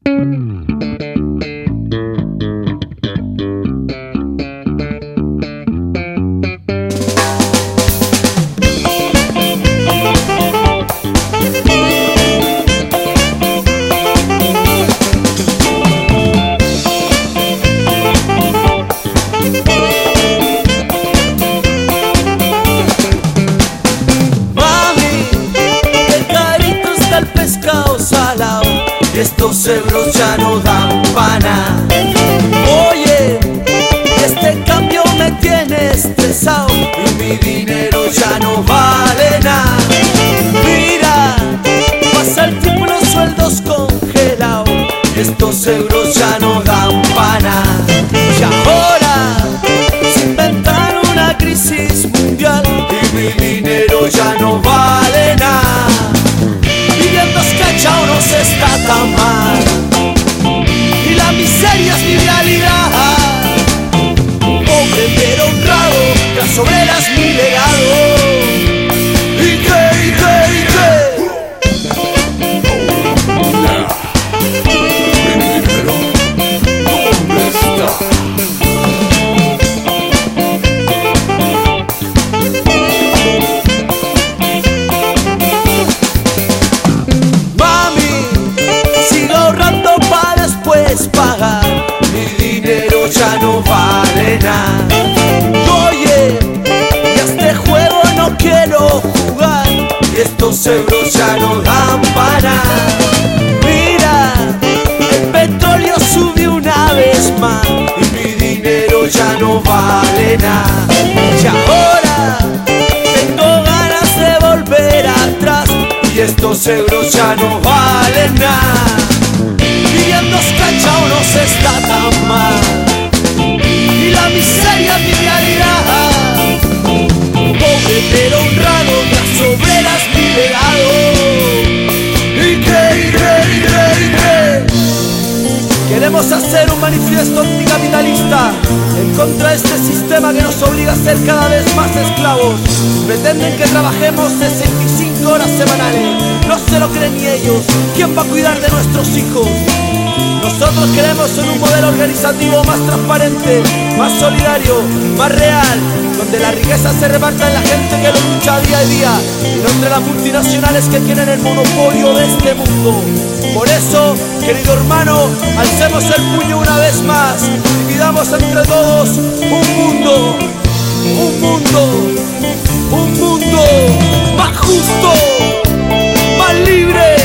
Estos euros ya no dan pana. Oye, este cambio me tiene estresado y mi dinero ya no vale nada. Mira, pasa el tiempo y los sueldos congelados. Estos euros ya no dan pana. Y ahora se inventan una crisis mundial y mi dinero ya no vale nada. Viviendo escrachado no se está tan mal y la miseria es mi realidad. Pobre pero honrado, las obreras mi legado. ¿Y qué? Mi dinero, ¿dónde está? Pagar, mi dinero ya no vale nada. Oye, y a este juego no quiero jugar y estos euros ya no dan para. Mira, el petróleo subió una vez más y mi dinero ya no vale nada. Y ahora tengo ganas de volver atrás y estos euros ya no valen nada. Viviendo escrachado no se está tan mal y la miseria es mi realidad. Pobre pero honrado, las obreras mi legado. ¿Y qué? Queremos hacer un manifiesto anticapitalista en contra de este sistema que nos obliga a ser cada vez más esclavos. Pretenden que trabajemos 65 horas semanales. No se lo creen ni ellos. ¿Quién va a cuidar de nuestros hijos? Nosotros queremos un modelo organizativo más transparente, más solidario, más real, donde la riqueza se reparta en la gente que lo lucha día a día y no entre las multinacionales que tienen el monopolio de este mundo. Por eso, querido hermano, alcemos el puño una vez más y pidamos entre todos un mundo más justo, más libre.